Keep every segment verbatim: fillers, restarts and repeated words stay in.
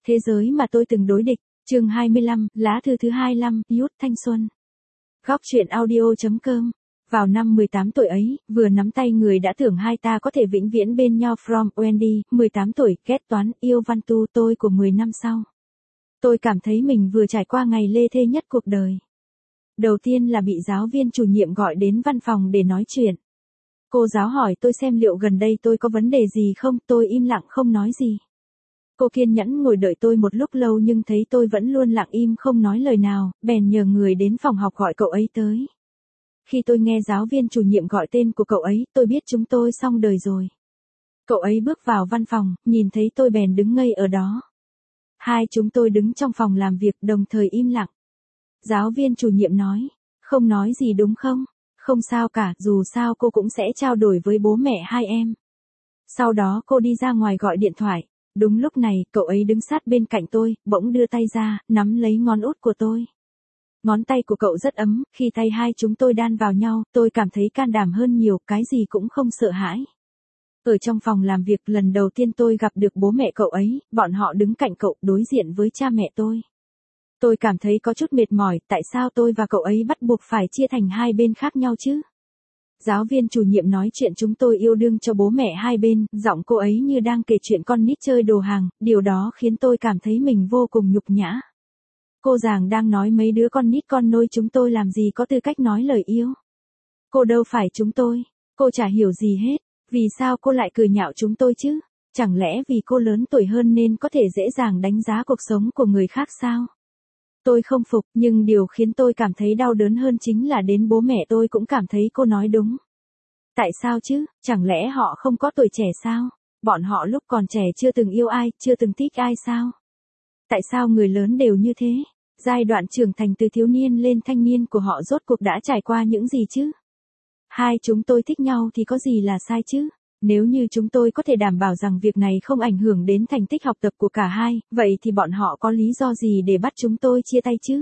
Thế giới mà tôi từng đối địch, chương hai mươi lăm, lá thư thứ hai mươi lăm, Youth thanh xuân. Góc truyện audio.com. Vào năm mười tám tuổi ấy, vừa nắm tay người đã tưởng hai ta có thể vĩnh viễn bên nhau from Wendy, mười tám tuổi, ghét toán, yêu văn tu tôi của mười năm sau. Tôi cảm thấy mình vừa trải qua ngày lê thê nhất cuộc đời. Đầu tiên là bị giáo viên chủ nhiệm gọi đến văn phòng để nói chuyện. Cô giáo hỏi tôi xem liệu gần đây tôi có vấn đề gì không, tôi im lặng không nói gì. Cô kiên nhẫn ngồi đợi tôi một lúc lâu nhưng thấy tôi vẫn luôn lặng im không nói lời nào, bèn nhờ người đến phòng học gọi cậu ấy tới. Khi tôi nghe giáo viên chủ nhiệm gọi tên của cậu ấy, tôi biết chúng tôi xong đời rồi. Cậu ấy bước vào văn phòng, nhìn thấy tôi bèn đứng ngây ở đó. Hai chúng tôi đứng trong phòng làm việc đồng thời im lặng. Giáo viên chủ nhiệm nói, không nói gì đúng không? Không sao cả, dù sao cô cũng sẽ trao đổi với bố mẹ hai em. Sau đó cô đi ra ngoài gọi điện thoại. Đúng lúc này, cậu ấy đứng sát bên cạnh tôi, bỗng đưa tay ra, nắm lấy ngón út của tôi. Ngón tay của cậu rất ấm, khi tay hai chúng tôi đan vào nhau, tôi cảm thấy can đảm hơn nhiều, cái gì cũng không sợ hãi. Ở trong phòng làm việc lần đầu tiên tôi gặp được bố mẹ cậu ấy, bọn họ đứng cạnh cậu đối diện với cha mẹ tôi. Tôi cảm thấy có chút mệt mỏi, tại sao tôi và cậu ấy bắt buộc phải chia thành hai bên khác nhau chứ? Giáo viên chủ nhiệm nói chuyện chúng tôi yêu đương cho bố mẹ hai bên, giọng cô ấy như đang kể chuyện con nít chơi đồ hàng, điều đó khiến tôi cảm thấy mình vô cùng nhục nhã. Cô giảng đang nói mấy đứa con nít con nôi chúng tôi làm gì có tư cách nói lời yêu. Cô đâu phải chúng tôi, cô chả hiểu gì hết, vì sao cô lại cười nhạo chúng tôi chứ? Chẳng lẽ vì cô lớn tuổi hơn nên có thể dễ dàng đánh giá cuộc sống của người khác sao? Tôi không phục, nhưng điều khiến tôi cảm thấy đau đớn hơn chính là đến bố mẹ tôi cũng cảm thấy cô nói đúng. Tại sao chứ, chẳng lẽ họ không có tuổi trẻ sao? Bọn họ lúc còn trẻ chưa từng yêu ai, chưa từng thích ai sao? Tại sao người lớn đều như thế? Giai đoạn trưởng thành từ thiếu niên lên thanh niên của họ rốt cuộc đã trải qua những gì chứ? Hai chúng tôi thích nhau thì có gì là sai chứ? Nếu như chúng tôi có thể đảm bảo rằng việc này không ảnh hưởng đến thành tích học tập của cả hai, vậy thì bọn họ có lý do gì để bắt chúng tôi chia tay chứ?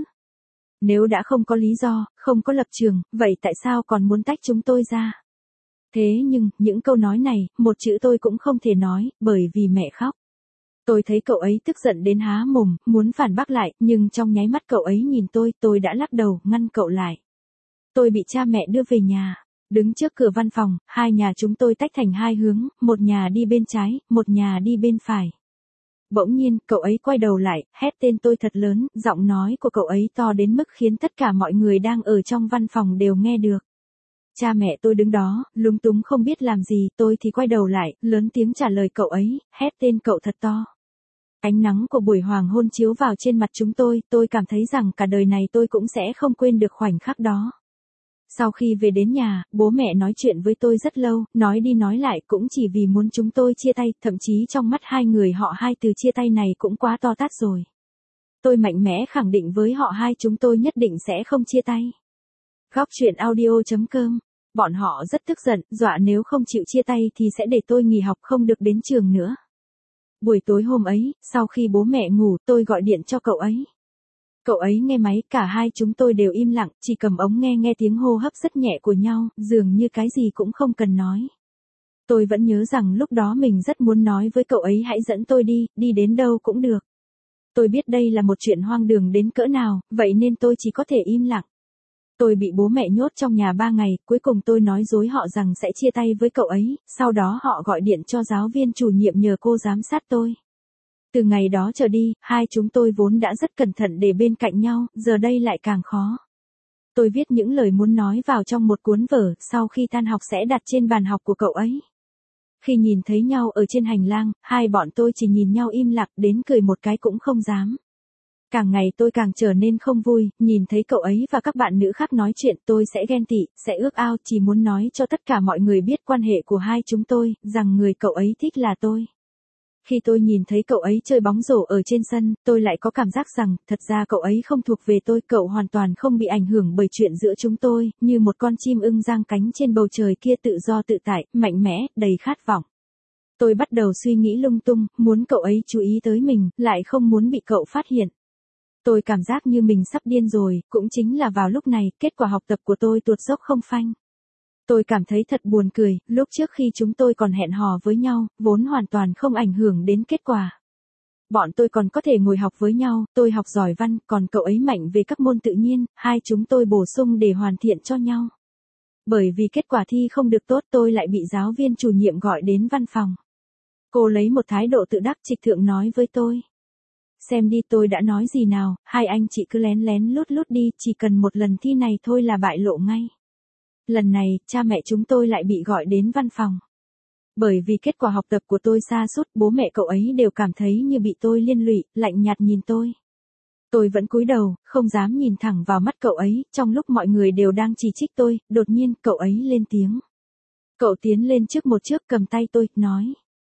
Nếu đã không có lý do, không có lập trường, vậy tại sao còn muốn tách chúng tôi ra? Thế nhưng, những câu nói này, một chữ tôi cũng không thể nói, bởi vì mẹ khóc. Tôi thấy cậu ấy tức giận đến há mồm, muốn phản bác lại, nhưng trong nháy mắt cậu ấy nhìn tôi, tôi đã lắc đầu, ngăn cậu lại. Tôi bị cha mẹ đưa về nhà. Đứng trước cửa văn phòng, hai nhà chúng tôi tách thành hai hướng, một nhà đi bên trái, một nhà đi bên phải. Bỗng nhiên, cậu ấy quay đầu lại, hét tên tôi thật lớn, giọng nói của cậu ấy to đến mức khiến tất cả mọi người đang ở trong văn phòng đều nghe được. Cha mẹ tôi đứng đó, lúng túng không biết làm gì, tôi thì quay đầu lại, lớn tiếng trả lời cậu ấy, hét tên cậu thật to. Ánh nắng của buổi hoàng hôn chiếu vào trên mặt chúng tôi, tôi cảm thấy rằng cả đời này tôi cũng sẽ không quên được khoảnh khắc đó. Sau khi về đến nhà, bố mẹ nói chuyện với tôi rất lâu, nói đi nói lại cũng chỉ vì muốn chúng tôi chia tay, thậm chí trong mắt hai người họ hai từ chia tay này cũng quá to tát rồi. Tôi mạnh mẽ khẳng định với họ hai chúng tôi nhất định sẽ không chia tay. Góc truyện audio.com. Bọn họ rất tức giận, dọa nếu không chịu chia tay thì sẽ để tôi nghỉ học không được đến trường nữa. Buổi tối hôm ấy, sau khi bố mẹ ngủ, tôi gọi điện cho cậu ấy. Cậu ấy nghe máy, cả hai chúng tôi đều im lặng, chỉ cầm ống nghe nghe tiếng hô hấp rất nhẹ của nhau, dường như cái gì cũng không cần nói. Tôi vẫn nhớ rằng lúc đó mình rất muốn nói với cậu ấy hãy dẫn tôi đi, đi đến đâu cũng được. Tôi biết đây là một chuyện hoang đường đến cỡ nào, vậy nên tôi chỉ có thể im lặng. Tôi bị bố mẹ nhốt trong nhà ba ngày, cuối cùng tôi nói dối họ rằng sẽ chia tay với cậu ấy, sau đó họ gọi điện cho giáo viên chủ nhiệm nhờ cô giám sát tôi. Từ ngày đó trở đi, hai chúng tôi vốn đã rất cẩn thận để bên cạnh nhau, giờ đây lại càng khó. Tôi viết những lời muốn nói vào trong một cuốn vở, sau khi tan học sẽ đặt trên bàn học của cậu ấy. Khi nhìn thấy nhau ở trên hành lang, hai bọn tôi chỉ nhìn nhau im lặng đến cười một cái cũng không dám. Càng ngày tôi càng trở nên không vui, nhìn thấy cậu ấy và các bạn nữ khác nói chuyện tôi sẽ ghen tị, sẽ ước ao, chỉ muốn nói cho tất cả mọi người biết quan hệ của hai chúng tôi, rằng người cậu ấy thích là tôi. Khi tôi nhìn thấy cậu ấy chơi bóng rổ ở trên sân, tôi lại có cảm giác rằng, thật ra cậu ấy không thuộc về tôi, cậu hoàn toàn không bị ảnh hưởng bởi chuyện giữa chúng tôi, như một con chim ưng giang cánh trên bầu trời kia tự do tự tại, mạnh mẽ, đầy khát vọng. Tôi bắt đầu suy nghĩ lung tung, muốn cậu ấy chú ý tới mình, lại không muốn bị cậu phát hiện. Tôi cảm giác như mình sắp điên rồi, cũng chính là vào lúc này, kết quả học tập của tôi tuột dốc không phanh. Tôi cảm thấy thật buồn cười, lúc trước khi chúng tôi còn hẹn hò với nhau, vốn hoàn toàn không ảnh hưởng đến kết quả. Bọn tôi còn có thể ngồi học với nhau, tôi học giỏi văn, còn cậu ấy mạnh về các môn tự nhiên, hai chúng tôi bổ sung để hoàn thiện cho nhau. Bởi vì kết quả thi không được tốt tôi lại bị giáo viên chủ nhiệm gọi đến văn phòng. Cô lấy một thái độ tự đắc trịch thượng nói với tôi. Xem đi tôi đã nói gì nào, hai anh chị cứ lén lén lút lút đi, chỉ cần một lần thi này thôi là bại lộ ngay. Lần này, cha mẹ chúng tôi lại bị gọi đến văn phòng. Bởi vì kết quả học tập của tôi sa sút, bố mẹ cậu ấy đều cảm thấy như bị tôi liên lụy, lạnh nhạt nhìn tôi. Tôi vẫn cúi đầu, không dám nhìn thẳng vào mắt cậu ấy, trong lúc mọi người đều đang chỉ trích tôi, đột nhiên cậu ấy lên tiếng. Cậu tiến lên trước một trước cầm tay tôi, nói.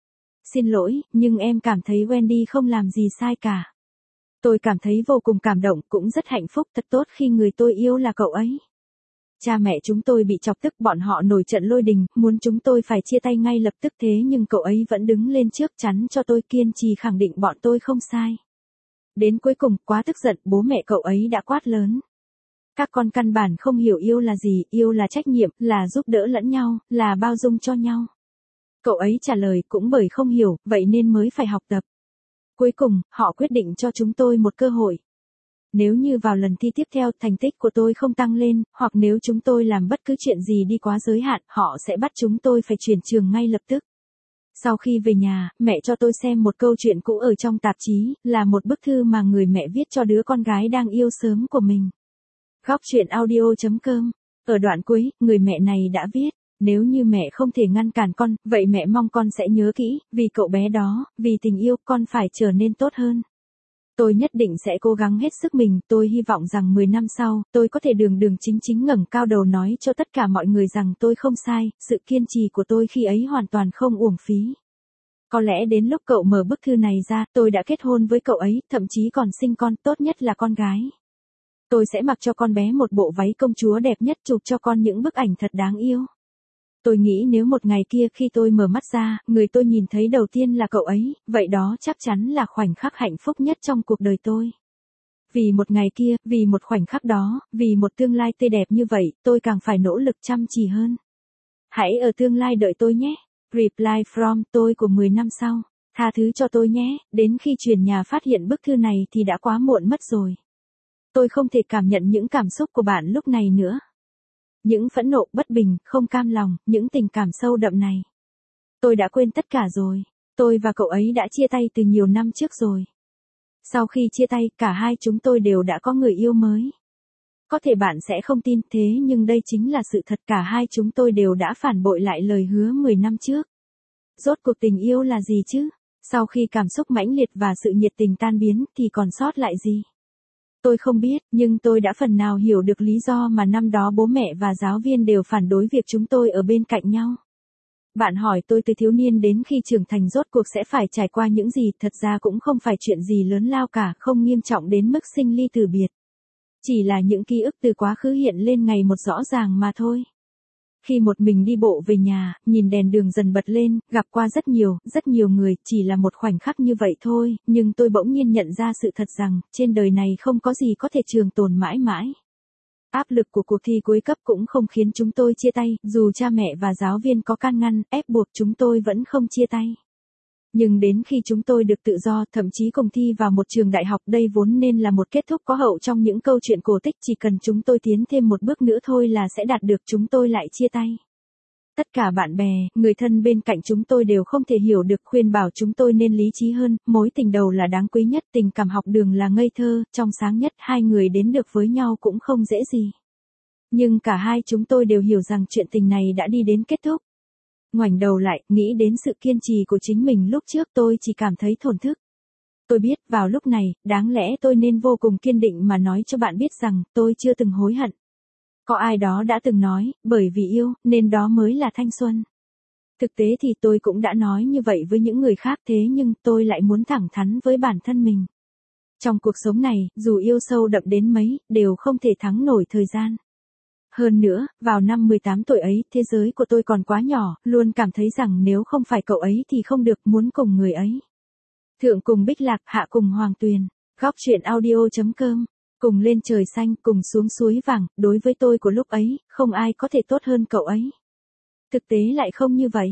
Xin lỗi, nhưng em cảm thấy Wendy không làm gì sai cả. Tôi cảm thấy vô cùng cảm động, cũng rất hạnh phúc, thật tốt khi người tôi yêu là cậu ấy. Cha mẹ chúng tôi bị chọc tức, bọn họ nổi trận lôi đình, muốn chúng tôi phải chia tay ngay lập tức, thế nhưng cậu ấy vẫn đứng lên trước chắn cho tôi, kiên trì khẳng định bọn tôi không sai. Đến cuối cùng, quá tức giận, bố mẹ cậu ấy đã quát lớn. Các con căn bản không hiểu yêu là gì, yêu là trách nhiệm, là giúp đỡ lẫn nhau, là bao dung cho nhau. Cậu ấy trả lời, cũng bởi không hiểu, vậy nên mới phải học tập. Cuối cùng, họ quyết định cho chúng tôi một cơ hội. Nếu như vào lần thi tiếp theo thành tích của tôi không tăng lên, hoặc nếu chúng tôi làm bất cứ chuyện gì đi quá giới hạn, họ sẽ bắt chúng tôi phải chuyển trường ngay lập tức. Sau khi về nhà, mẹ cho tôi xem một câu chuyện cũ ở trong tạp chí, là một bức thư mà người mẹ viết cho đứa con gái đang yêu sớm của mình. Góc truyện audio chấm com. Ở đoạn cuối, người mẹ này đã viết. Nếu như mẹ không thể ngăn cản con, vậy mẹ mong con sẽ nhớ kỹ, vì cậu bé đó, vì tình yêu, con phải trở nên tốt hơn. Tôi nhất định sẽ cố gắng hết sức mình, tôi hy vọng rằng mười năm sau, tôi có thể đường đường chính chính ngẩng cao đầu nói cho tất cả mọi người rằng tôi không sai, sự kiên trì của tôi khi ấy hoàn toàn không uổng phí. Có lẽ đến lúc cậu mở bức thư này ra, tôi đã kết hôn với cậu ấy, thậm chí còn sinh con, tốt nhất là con gái. Tôi sẽ mặc cho con bé một bộ váy công chúa đẹp nhất, chụp cho con những bức ảnh thật đáng yêu. Tôi nghĩ nếu một ngày kia khi tôi mở mắt ra, người tôi nhìn thấy đầu tiên là cậu ấy, vậy đó chắc chắn là khoảnh khắc hạnh phúc nhất trong cuộc đời tôi. Vì một ngày kia, vì một khoảnh khắc đó, vì một tương lai tươi đẹp như vậy, tôi càng phải nỗ lực chăm chỉ hơn. Hãy ở tương lai đợi tôi nhé. Reply from tôi của mười năm sau. Tha thứ cho tôi nhé, đến khi chuyển nhà phát hiện bức thư này thì đã quá muộn mất rồi. Tôi không thể cảm nhận những cảm xúc của bạn lúc này nữa. Những phẫn nộ, bất bình, không cam lòng, những tình cảm sâu đậm này. Tôi đã quên tất cả rồi. Tôi và cậu ấy đã chia tay từ nhiều năm trước rồi. Sau khi chia tay, cả hai chúng tôi đều đã có người yêu mới. Có thể bạn sẽ không tin, thế nhưng đây chính là sự thật, cả hai chúng tôi đều đã phản bội lại lời hứa mười năm trước. Rốt cuộc tình yêu là gì chứ? Sau khi cảm xúc mãnh liệt và sự nhiệt tình tan biến thì còn sót lại gì? Tôi không biết, nhưng tôi đã phần nào hiểu được lý do mà năm đó bố mẹ và giáo viên đều phản đối việc chúng tôi ở bên cạnh nhau. Bạn hỏi tôi từ thiếu niên đến khi trưởng thành rốt cuộc sẽ phải trải qua những gì, thật ra cũng không phải chuyện gì lớn lao cả, không nghiêm trọng đến mức sinh ly từ biệt. Chỉ là những ký ức từ quá khứ hiện lên ngày một rõ ràng mà thôi. Khi một mình đi bộ về nhà, nhìn đèn đường dần bật lên, gặp qua rất nhiều, rất nhiều người, chỉ là một khoảnh khắc như vậy thôi, nhưng tôi bỗng nhiên nhận ra sự thật rằng, trên đời này không có gì có thể trường tồn mãi mãi. Áp lực của cuộc thi cuối cấp cũng không khiến chúng tôi chia tay, dù cha mẹ và giáo viên có can ngăn, ép buộc chúng tôi vẫn không chia tay. Nhưng đến khi chúng tôi được tự do, thậm chí cùng thi vào một trường đại học, đây vốn nên là một kết thúc có hậu trong những câu chuyện cổ tích, chỉ cần chúng tôi tiến thêm một bước nữa thôi là sẽ đạt được, chúng tôi lại chia tay. Tất cả bạn bè, người thân bên cạnh chúng tôi đều không thể hiểu được, khuyên bảo chúng tôi nên lý trí hơn, mối tình đầu là đáng quý nhất, tình cảm học đường là ngây thơ, trong sáng nhất, hai người đến được với nhau cũng không dễ gì. Nhưng cả hai chúng tôi đều hiểu rằng chuyện tình này đã đi đến kết thúc. Ngoảnh đầu lại, nghĩ đến sự kiên trì của chính mình lúc trước, tôi chỉ cảm thấy thổn thức. Tôi biết, vào lúc này, đáng lẽ tôi nên vô cùng kiên định mà nói cho bạn biết rằng, tôi chưa từng hối hận. Có ai đó đã từng nói, bởi vì yêu, nên đó mới là thanh xuân. Thực tế thì tôi cũng đã nói như vậy với những người khác, thế nhưng tôi lại muốn thẳng thắn với bản thân mình. Trong cuộc sống này, dù yêu sâu đậm đến mấy, đều không thể thắng nổi thời gian. Hơn nữa, vào năm mười tám tuổi ấy, thế giới của tôi còn quá nhỏ, luôn cảm thấy rằng nếu không phải cậu ấy thì không được, muốn cùng người ấy. Thượng cùng Bích Lạc, hạ cùng Hoàng Tuyền. Góc truyện audio chấm com. Cùng lên trời xanh, cùng xuống suối vàng, đối với tôi của lúc ấy, không ai có thể tốt hơn cậu ấy. Thực tế lại không như vậy.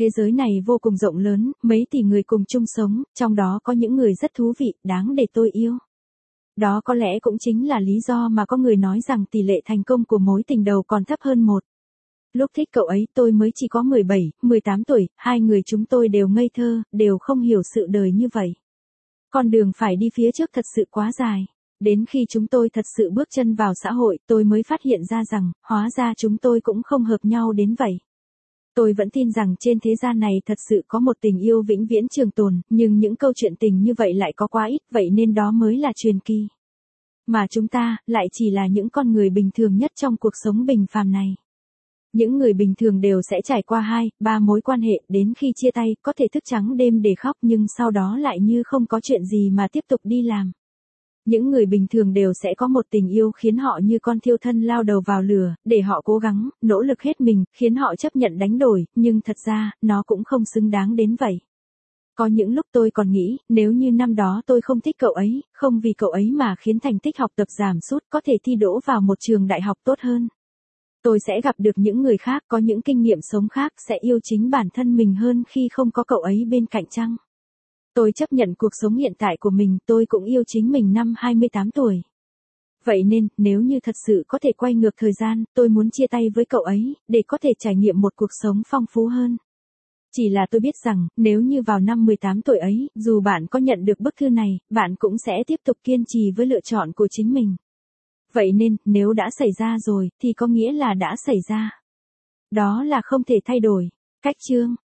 Thế giới này vô cùng rộng lớn, mấy tỷ người cùng chung sống, trong đó có những người rất thú vị, đáng để tôi yêu. Đó có lẽ cũng chính là lý do mà có người nói rằng tỷ lệ thành công của mối tình đầu còn thấp hơn một. Lúc thích cậu ấy tôi mới chỉ có mười bảy, mười tám tuổi, hai người chúng tôi đều ngây thơ, đều không hiểu sự đời như vậy. Con đường phải đi phía trước thật sự quá dài. Đến khi chúng tôi thật sự bước chân vào xã hội, tôi mới phát hiện ra rằng, hóa ra chúng tôi cũng không hợp nhau đến vậy. Tôi vẫn tin rằng trên thế gian này thật sự có một tình yêu vĩnh viễn trường tồn, nhưng những câu chuyện tình như vậy lại có quá ít, vậy nên đó mới là truyền kỳ. Mà chúng ta, lại chỉ là những con người bình thường nhất trong cuộc sống bình phàm này. Những người bình thường đều sẽ trải qua hai, ba mối quan hệ, đến khi chia tay, có thể thức trắng đêm để khóc nhưng sau đó lại như không có chuyện gì mà tiếp tục đi làm. Những người bình thường đều sẽ có một tình yêu khiến họ như con thiêu thân lao đầu vào lửa, để họ cố gắng, nỗ lực hết mình, khiến họ chấp nhận đánh đổi, nhưng thật ra, nó cũng không xứng đáng đến vậy. Có những lúc tôi còn nghĩ, nếu như năm đó tôi không thích cậu ấy, không vì cậu ấy mà khiến thành tích học tập giảm sút, có thể thi đỗ vào một trường đại học tốt hơn. Tôi sẽ gặp được những người khác có những kinh nghiệm sống khác, sẽ yêu chính bản thân mình hơn khi không có cậu ấy bên cạnh chăng? Tôi chấp nhận cuộc sống hiện tại của mình, tôi cũng yêu chính mình năm hai mươi tám tuổi. Vậy nên, nếu như thật sự có thể quay ngược thời gian, tôi muốn chia tay với cậu ấy, để có thể trải nghiệm một cuộc sống phong phú hơn. Chỉ là tôi biết rằng, nếu như vào năm mười tám tuổi ấy, dù bạn có nhận được bức thư này, bạn cũng sẽ tiếp tục kiên trì với lựa chọn của chính mình. Vậy nên, nếu đã xảy ra rồi, thì có nghĩa là đã xảy ra. Đó là không thể thay đổi. Cách chương